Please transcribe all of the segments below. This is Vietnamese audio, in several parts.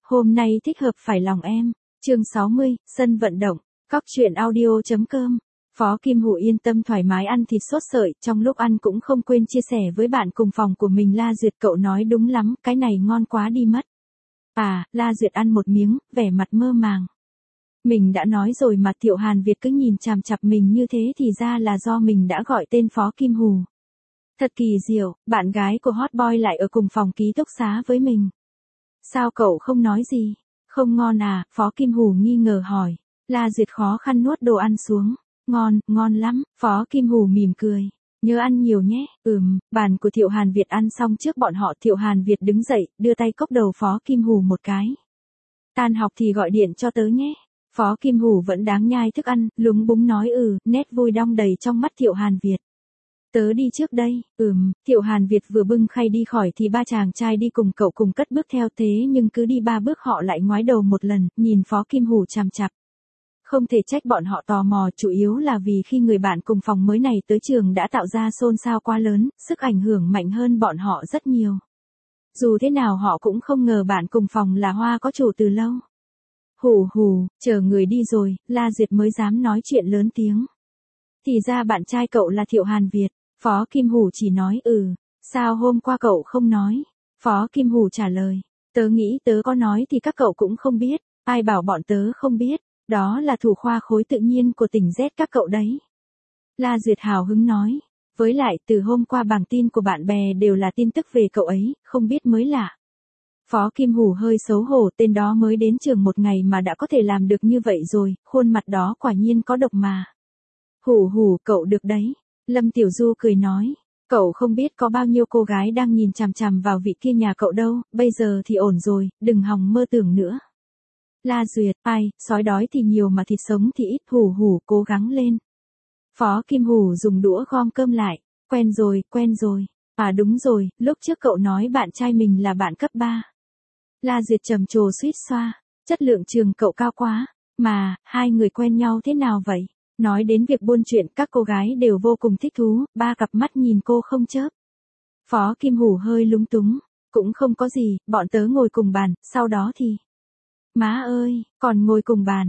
Hôm nay thích hợp phải lòng em. Chương 60, sân vận động. Cóc truyện audio.com. Phó Kim Hủ yên tâm thoải mái ăn thịt sốt sợi, trong lúc ăn cũng không quên chia sẻ với bạn cùng phòng của mình. La Duyệt cậu nói đúng lắm, cái này ngon quá đi mất. La Duyệt ăn một miếng, vẻ mặt mơ màng. Mình đã nói rồi mà, Thiệu Hàn Việt cứ nhìn chằm chằm mình như thế thì ra là do mình đã gọi tên Phó Kim Hủ. Thật kỳ diệu, bạn gái của hot boy lại ở cùng phòng ký túc xá với mình. Sao cậu không nói gì? Không ngon à? Phó Kim Hủ nghi ngờ hỏi. La Duyệt khó khăn nuốt đồ ăn xuống. Ngon, ngon lắm. Phó Kim Hủ mỉm cười. Nhớ ăn nhiều nhé. Bàn của Thiệu Hàn Việt ăn xong trước bọn họ. Thiệu Hàn Việt đứng dậy, đưa tay cốc đầu Phó Kim Hủ một cái. Tan học thì gọi điện cho tớ nhé. Phó Kim Hủ vẫn đáng nhai thức ăn, lúng búng nói nét vui đong đầy trong mắt Thiệu Hàn Việt. Tớ đi trước đây. Thiệu Hàn Việt vừa bưng khay đi khỏi thì ba chàng trai đi cùng cậu cùng cất bước theo, thế nhưng cứ đi 3 bước họ lại ngoái đầu một lần, nhìn Phó Kim Hủ chằm chằm. Không thể trách bọn họ tò mò, chủ yếu là vì khi người bạn cùng phòng mới này tới trường đã tạo ra xôn xao quá lớn, sức ảnh hưởng mạnh hơn bọn họ rất nhiều. Dù thế nào họ cũng không ngờ bạn cùng phòng là Hoa có chủ từ lâu. Hù, chờ người đi rồi, La Duyệt mới dám nói chuyện lớn tiếng. Thì ra bạn trai cậu là Thiệu Hàn Việt. Phó Kim Hủ chỉ nói sao hôm qua cậu không nói? Phó Kim Hủ trả lời, tớ nghĩ tớ có nói thì các cậu cũng không biết, ai bảo bọn tớ không biết, đó là thủ khoa khối tự nhiên của tỉnh Z các cậu đấy. La Duyệt hào hứng nói, với lại từ hôm qua bảng tin của bạn bè đều là tin tức về cậu ấy, không biết mới lạ. Phó Kim Hủ hơi xấu hổ, tên đó mới đến trường một ngày mà đã có thể làm được như vậy rồi, khuôn mặt đó quả nhiên có độc mà. Hủ, cậu được đấy. Lâm Tiểu Du cười nói, cậu không biết có bao nhiêu cô gái đang nhìn chằm chằm vào vị kia nhà cậu đâu, bây giờ thì ổn rồi, đừng hòng mơ tưởng nữa. La Duyệt, sói đói thì nhiều mà thịt sống thì ít. Hủ, cố gắng lên. Phó Kim Hủ dùng đũa gom cơm lại, quen rồi. Đúng rồi, lúc trước cậu nói bạn trai mình là bạn cấp 3. La Duyệt trầm trồ suýt xoa, chất lượng trường cậu cao quá, mà, hai người quen nhau thế nào vậy? Nói đến việc buôn chuyện, các cô gái đều vô cùng thích thú, ba cặp mắt nhìn cô không chớp. Phó Kim Hủ hơi lúng túng, cũng không có gì, bọn tớ ngồi cùng bàn, sau đó thì... Má ơi, còn ngồi cùng bàn,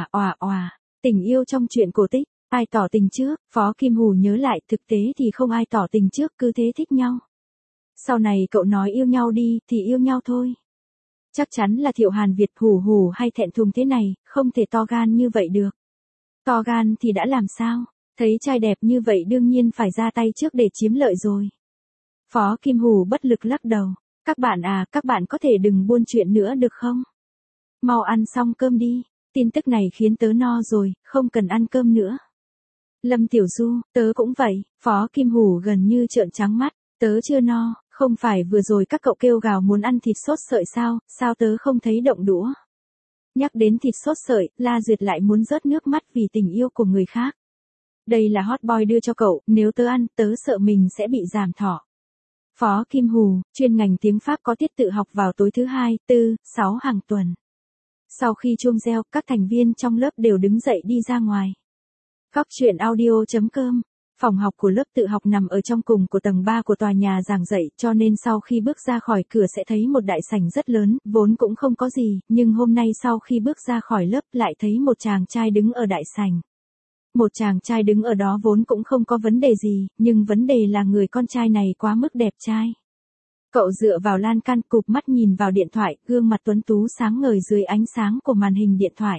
òa, tình yêu trong chuyện cổ tích, ai tỏ tình trước? Phó Kim Hủ nhớ lại, thực tế thì không ai tỏ tình trước, cứ thế thích nhau. Sau này cậu nói yêu nhau đi, thì yêu nhau thôi. Chắc chắn là Thiệu Hàn Việt. Hủ hay thẹn thùng thế này, không thể to gan như vậy được. To gan thì đã làm sao? Thấy trai đẹp như vậy đương nhiên phải ra tay trước để chiếm lợi rồi. Phó Kim Hủ bất lực lắc đầu. Các bạn có thể đừng buôn chuyện nữa được không? Mau ăn xong cơm đi. Tin tức này khiến tớ no rồi, không cần ăn cơm nữa. Lâm Tiểu Du, tớ cũng vậy. Phó Kim Hủ gần như trợn trắng mắt. Tớ chưa no, không phải vừa rồi các cậu kêu gào muốn ăn thịt sốt sợi sao tớ không thấy động đũa. Nhắc đến thịt sốt sợi, La Duyệt lại muốn rớt nước mắt vì tình yêu của người khác. Đây là hot boy đưa cho cậu, nếu tớ ăn, tớ sợ mình sẽ bị giảm thọ. Phó Kim Hủ, chuyên ngành tiếng Pháp có tiết tự học vào tối thứ 2, 4, 6 hàng tuần. Sau khi chuông reo, các thành viên trong lớp đều đứng dậy đi ra ngoài. Cóc truyện audio.com. Phòng học của lớp tự học nằm ở trong cùng của tầng 3 của tòa nhà giảng dạy, cho nên sau khi bước ra khỏi cửa sẽ thấy một đại sảnh rất lớn, vốn cũng không có gì, nhưng hôm nay sau khi bước ra khỏi lớp lại thấy một chàng trai đứng ở đại sảnh. Một chàng trai đứng ở đó vốn cũng không có vấn đề gì, nhưng vấn đề là người con trai này quá mức đẹp trai. Cậu dựa vào lan can, cụp mắt nhìn vào điện thoại, gương mặt tuấn tú sáng ngời dưới ánh sáng của màn hình điện thoại.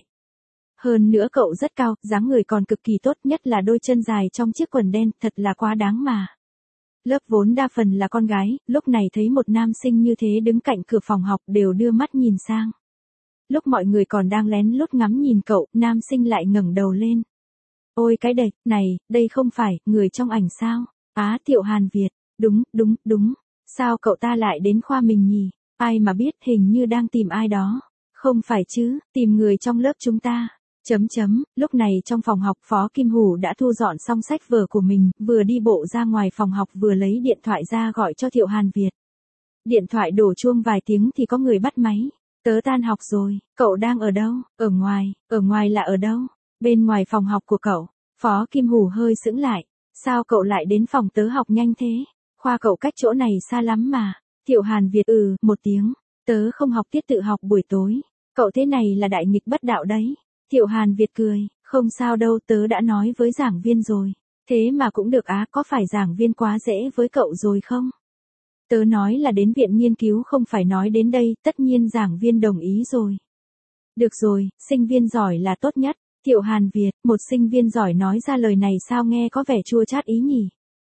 Hơn nữa cậu rất cao, dáng người còn cực kỳ tốt, nhất là đôi chân dài trong chiếc quần đen, thật là quá đáng mà. Lớp vốn đa phần là con gái, lúc này thấy một nam sinh như thế đứng cạnh cửa phòng học đều đưa mắt nhìn sang. Lúc mọi người còn đang lén lút ngắm nhìn cậu, nam sinh lại ngẩng đầu lên. Ôi cái đệch, này, đây không phải, người trong ảnh sao? Thiệu Hàn Việt, đúng. Sao cậu ta lại đến khoa mình nhỉ? Ai mà biết, hình như đang tìm ai đó. Không phải chứ, tìm người trong lớp chúng ta. Lúc này trong phòng học Phó Kim Hủ đã thu dọn xong sách vở của mình, vừa đi bộ ra ngoài phòng học vừa lấy điện thoại ra gọi cho Thiệu Hàn Việt. Điện thoại đổ chuông vài tiếng thì có người bắt máy. Tớ tan học rồi, cậu đang ở đâu? Ở ngoài là ở đâu? Bên ngoài phòng học của cậu. Phó Kim Hủ hơi sững lại. Sao cậu lại đến phòng tớ học nhanh thế? Khoa cậu cách chỗ này xa lắm mà. Thiệu Hàn Việt một tiếng. Tớ không học tiết tự học buổi tối. Cậu thế này là đại nghịch bất đạo đấy. Thiệu Hàn Việt cười, không sao đâu, tớ đã nói với giảng viên rồi. Thế mà cũng được á, có phải giảng viên quá dễ với cậu rồi không? Tớ nói là đến viện nghiên cứu không phải nói đến đây, tất nhiên giảng viên đồng ý rồi. Được rồi, sinh viên giỏi là tốt nhất. Thiệu Hàn Việt, một sinh viên giỏi nói ra lời này sao nghe có vẻ chua chát ý nhỉ?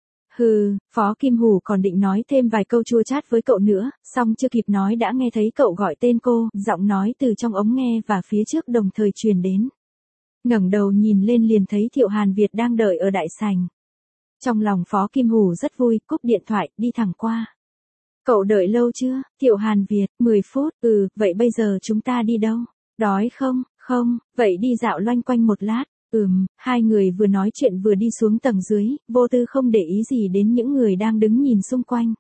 Hừ, Phó Kim Hủ còn định nói thêm vài câu chua chát với cậu nữa, xong chưa kịp nói đã nghe thấy cậu gọi tên cô, giọng nói từ trong ống nghe và phía trước đồng thời truyền đến. Ngẩng đầu nhìn lên liền thấy Thiệu Hàn Việt đang đợi ở đại sảnh. Trong lòng Phó Kim Hủ rất vui, cúp điện thoại, đi thẳng qua. Cậu đợi lâu chưa? Thiệu Hàn Việt, 10 phút, vậy bây giờ chúng ta đi đâu? Đói không? Không, vậy đi dạo loanh quanh một lát. Hai người vừa nói chuyện vừa đi xuống tầng dưới, vô tư không để ý gì đến những người đang đứng nhìn xung quanh.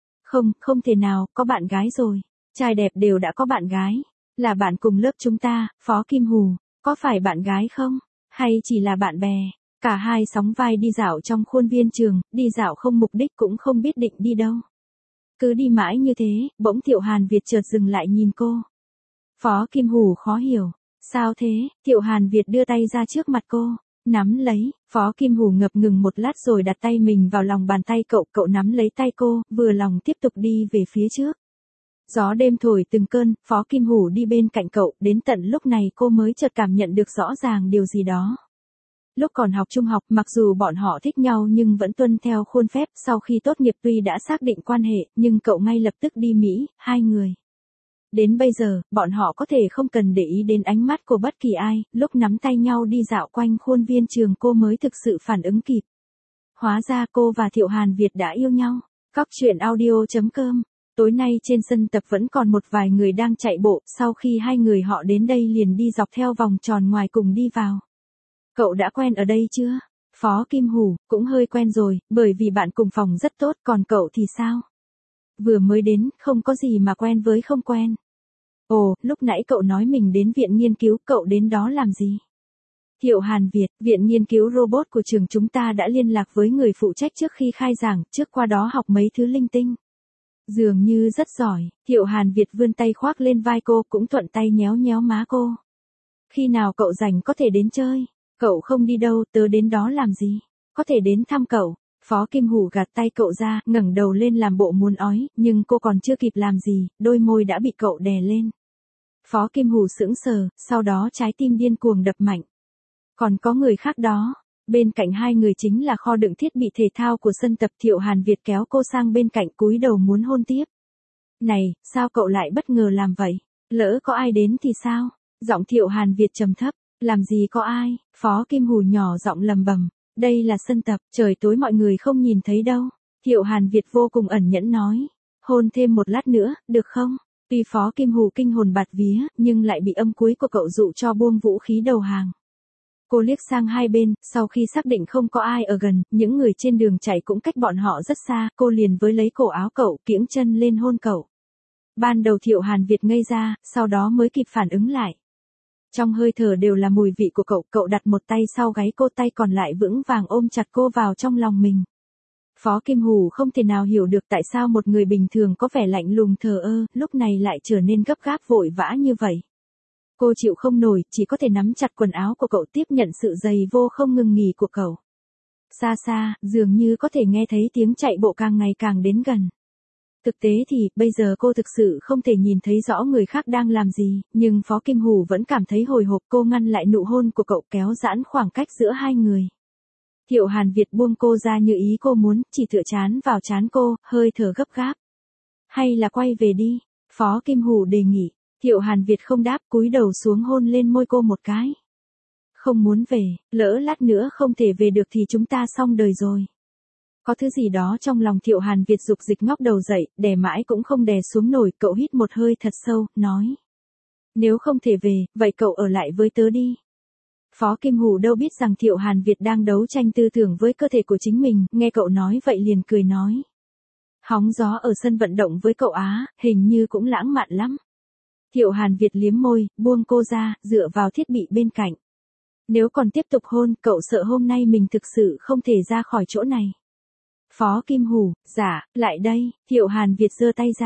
Không thể nào, có bạn gái rồi. Trai đẹp đều đã có bạn gái. Là bạn cùng lớp chúng ta, Phó Kim Hủ. Có phải bạn gái không? Hay chỉ là bạn bè? Cả hai sóng vai đi dạo trong khuôn viên trường, đi dạo không mục đích cũng không biết định đi đâu. Cứ đi mãi như thế, bỗng Thiệu Hàn Việt chợt dừng lại nhìn cô. Phó Kim Hủ khó hiểu. Sao thế? Thiệu Hàn Việt đưa tay ra trước mặt cô, nắm lấy. Phó Kim Hủ ngập ngừng một lát rồi đặt tay mình vào lòng bàn tay cậu nắm lấy tay cô, vừa lòng tiếp tục đi về phía trước. Gió đêm thổi từng cơn, Phó Kim Hủ đi bên cạnh cậu, đến tận lúc này cô mới chợt cảm nhận được rõ ràng điều gì đó. Lúc còn học trung học, mặc dù bọn họ thích nhau nhưng vẫn tuân theo khuôn phép, sau khi tốt nghiệp tuy đã xác định quan hệ, nhưng cậu ngay lập tức đi Mỹ, hai người. Đến bây giờ, bọn họ có thể không cần để ý đến ánh mắt của bất kỳ ai, lúc nắm tay nhau đi dạo quanh khuôn viên trường cô mới thực sự phản ứng kịp. Hóa ra cô và Thiệu Hàn Việt đã yêu nhau. Cóc truyện audio.com. Tối nay trên sân tập vẫn còn một vài người đang chạy bộ, sau khi hai người họ đến đây liền đi dọc theo vòng tròn ngoài cùng đi vào. Cậu đã quen ở đây chưa? Phó Kim Hủ, cũng hơi quen rồi, bởi vì bạn cùng phòng rất tốt, còn cậu thì sao? Vừa mới đến, không có gì mà quen với không quen. Ồ, lúc nãy cậu nói mình đến viện nghiên cứu, cậu đến đó làm gì? Thiệu Hàn Việt, viện nghiên cứu robot của trường chúng ta đã liên lạc với người phụ trách trước khi khai giảng, trước qua đó học mấy thứ linh tinh. Dường như rất giỏi, Thiệu Hàn Việt vươn tay khoác lên vai cô, cũng thuận tay nhéo nhéo má cô. Khi nào cậu rảnh có thể đến chơi? Cậu không đi đâu, tớ đến đó làm gì? Có thể đến thăm cậu. Phó Kim Hủ gạt tay cậu ra, ngẩng đầu lên làm bộ muốn ói, nhưng cô còn chưa kịp làm gì, đôi môi đã bị cậu đè lên. Phó Kim Hủ sững sờ, sau đó trái tim điên cuồng đập mạnh. Còn có người khác đó. Bên cạnh hai người chính là kho đựng thiết bị thể thao của sân tập. Thiệu Hàn Việt kéo cô sang bên cạnh cúi đầu muốn hôn tiếp. Này, sao cậu lại bất ngờ làm vậy? Lỡ có ai đến thì sao? Giọng Thiệu Hàn Việt trầm thấp. Làm gì có ai? Phó Kim Hủ nhỏ giọng lầm bầm. Đây là sân tập, trời tối mọi người không nhìn thấy đâu. Thiệu Hàn Việt vô cùng ẩn nhẫn nói. Hôn thêm một lát nữa, được không? Tuy Phó Kim Hủ kinh hồn bạt vía, nhưng lại bị âm cuối của cậu dụ cho buông vũ khí đầu hàng. Cô liếc sang hai bên, sau khi xác định không có ai ở gần, những người trên đường chạy cũng cách bọn họ rất xa, cô liền với lấy cổ áo cậu, kiễng chân lên hôn cậu. Ban đầu Thiệu Hàn Việt ngây ra, sau đó mới kịp phản ứng lại. Trong hơi thở đều là mùi vị của cậu đặt một tay sau gáy cô, tay còn lại vững vàng ôm chặt cô vào trong lòng mình. Phó Kim Hủ không thể nào hiểu được tại sao một người bình thường có vẻ lạnh lùng thờ ơ, lúc này lại trở nên gấp gáp vội vã như vậy. Cô chịu không nổi, chỉ có thể nắm chặt quần áo của cậu tiếp nhận sự giày vô không ngừng nghỉ của cậu. Xa xa, dường như có thể nghe thấy tiếng chạy bộ càng ngày càng đến gần. Thực tế thì, bây giờ cô thực sự không thể nhìn thấy rõ người khác đang làm gì, nhưng Phó Kim Hủ vẫn cảm thấy hồi hộp. Cô ngăn lại nụ hôn của cậu, kéo giãn khoảng cách giữa hai người. Thiệu Hàn Việt buông cô ra như ý cô muốn, chỉ tựa trán vào trán cô, hơi thở gấp gáp. Hay là quay về đi? Phó Kim Hủ đề nghị. Thiệu Hàn Việt không đáp, cúi đầu xuống hôn lên môi cô một cái. Không muốn về, lỡ lát nữa không thể về được thì chúng ta xong đời rồi. Có thứ gì đó trong lòng Thiệu Hàn Việt dục dịch ngóc đầu dậy, đè mãi cũng không đè xuống nổi, cậu hít một hơi thật sâu, nói. Nếu không thể về, vậy cậu ở lại với tớ đi. Phó Kim Hủ đâu biết rằng Thiệu Hàn Việt đang đấu tranh tư tưởng với cơ thể của chính mình, nghe cậu nói vậy liền cười nói. Hóng gió ở sân vận động với cậu á, hình như cũng lãng mạn lắm. Thiệu Hàn Việt liếm môi, buông cô ra, dựa vào thiết bị bên cạnh. Nếu còn tiếp tục hôn, cậu sợ hôm nay mình thực sự không thể ra khỏi chỗ này. Phó Kim Hủ, dạ, lại đây. Thiệu Hàn Việt giơ tay ra.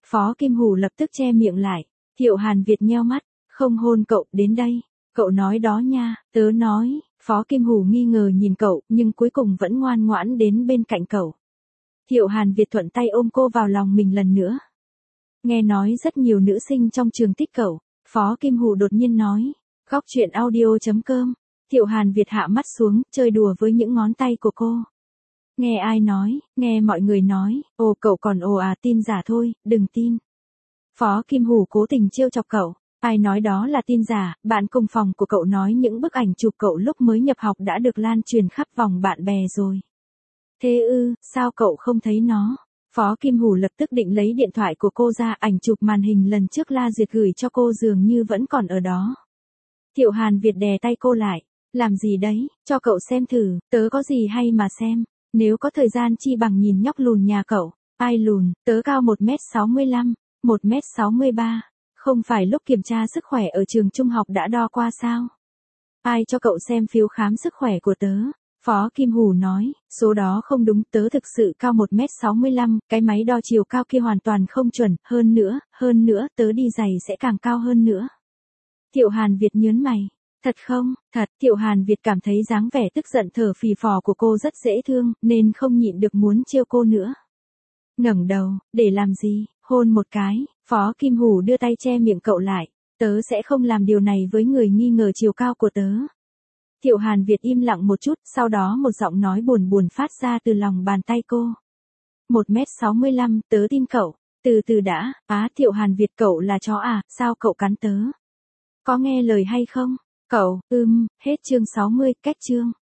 Phó Kim Hủ lập tức che miệng lại. Thiệu Hàn Việt nheo mắt, không hôn cậu đến đây. Cậu nói đó nha, tớ nói. Phó Kim Hủ nghi ngờ nhìn cậu, nhưng cuối cùng vẫn ngoan ngoãn đến bên cạnh cậu. Thiệu Hàn Việt thuận tay ôm cô vào lòng mình lần nữa. Nghe nói rất nhiều nữ sinh trong trường thích cậu. Phó Kim Hủ đột nhiên nói. Góc chuyện audio.com. Thiệu Hàn Việt hạ mắt xuống, chơi đùa với những ngón tay của cô. Nghe ai nói, nghe mọi người nói, ồ cậu còn ồ à, tin giả thôi, đừng tin. Phó Kim Hủ cố tình trêu chọc cậu. Ai nói đó là tin giả, bạn cùng phòng của cậu nói những bức ảnh chụp cậu lúc mới nhập học đã được lan truyền khắp vòng bạn bè rồi. Thế ư, sao cậu không thấy nó? Phó Kim Hủ lập tức định lấy điện thoại của cô ra, ảnh chụp màn hình lần trước La Duyệt gửi cho cô dường như vẫn còn ở đó. Thiệu Hàn Việt đè tay cô lại. Làm gì đấy, cho cậu xem thử, tớ có gì hay mà xem. Nếu có thời gian chi bằng nhìn nhóc lùn nhà cậu. Ai lùn, tớ cao 1m65, 1m63. Không phải lúc kiểm tra sức khỏe ở trường trung học đã đo qua sao? Ai cho cậu xem phiếu khám sức khỏe của tớ? Phó Kim Hủ nói, số đó không đúng, tớ thực sự cao 1m65, cái máy đo chiều cao kia hoàn toàn không chuẩn, hơn nữa, tớ đi giày sẽ càng cao hơn nữa. Thiệu Hàn Việt nhớn mày. Thật không? Thật. Thiệu Hàn Việt cảm thấy dáng vẻ tức giận thở phì phò của cô rất dễ thương, nên không nhịn được muốn trêu cô nữa. Ngẩng đầu, để làm gì? Hôn một cái. Phó Kim Hủ đưa tay che miệng cậu lại. Tớ sẽ không làm điều này với người nghi ngờ chiều cao của tớ. Thiệu Hàn Việt im lặng một chút, sau đó một giọng nói buồn buồn phát ra từ lòng bàn tay cô. 1m65, tớ tin cậu. Từ từ đã, Thiệu Hàn Việt cậu là chó à, sao cậu cắn tớ? Có nghe lời hay không? Cậu, hết chương 60, cách chương.